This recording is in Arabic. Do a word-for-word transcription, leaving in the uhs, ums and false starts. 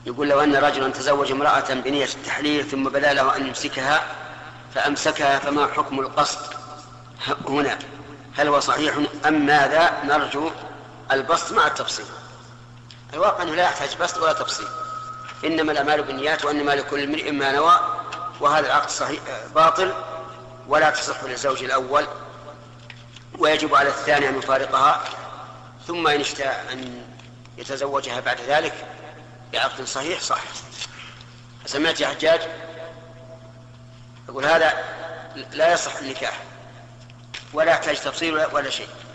يقول لو أن رجلا تزوج امرأة بنية التحليل ثم بدا له أن يمسكها فأمسكها فما حكم القصد هنا؟ هل هو صحيح أم ماذا؟ نرجو البسط مع التفصيل. الواقع أنه لا يحتاج بسط ولا تفصيل، إنما الأعمال بالنيات وإنما لكل امرئ ما نوى، وهذا العقد صحيح باطل ولا تصح للزوج الأول، ويجب على الثاني أن يفارقها، ثم إن اشتاء أن يتزوجها بعد ذلك بعقد صحيح صح. سمعت يا حجاج؟ يقول هذا لا يصح النكاح ولا يحتاج تفصيل ولا شيء.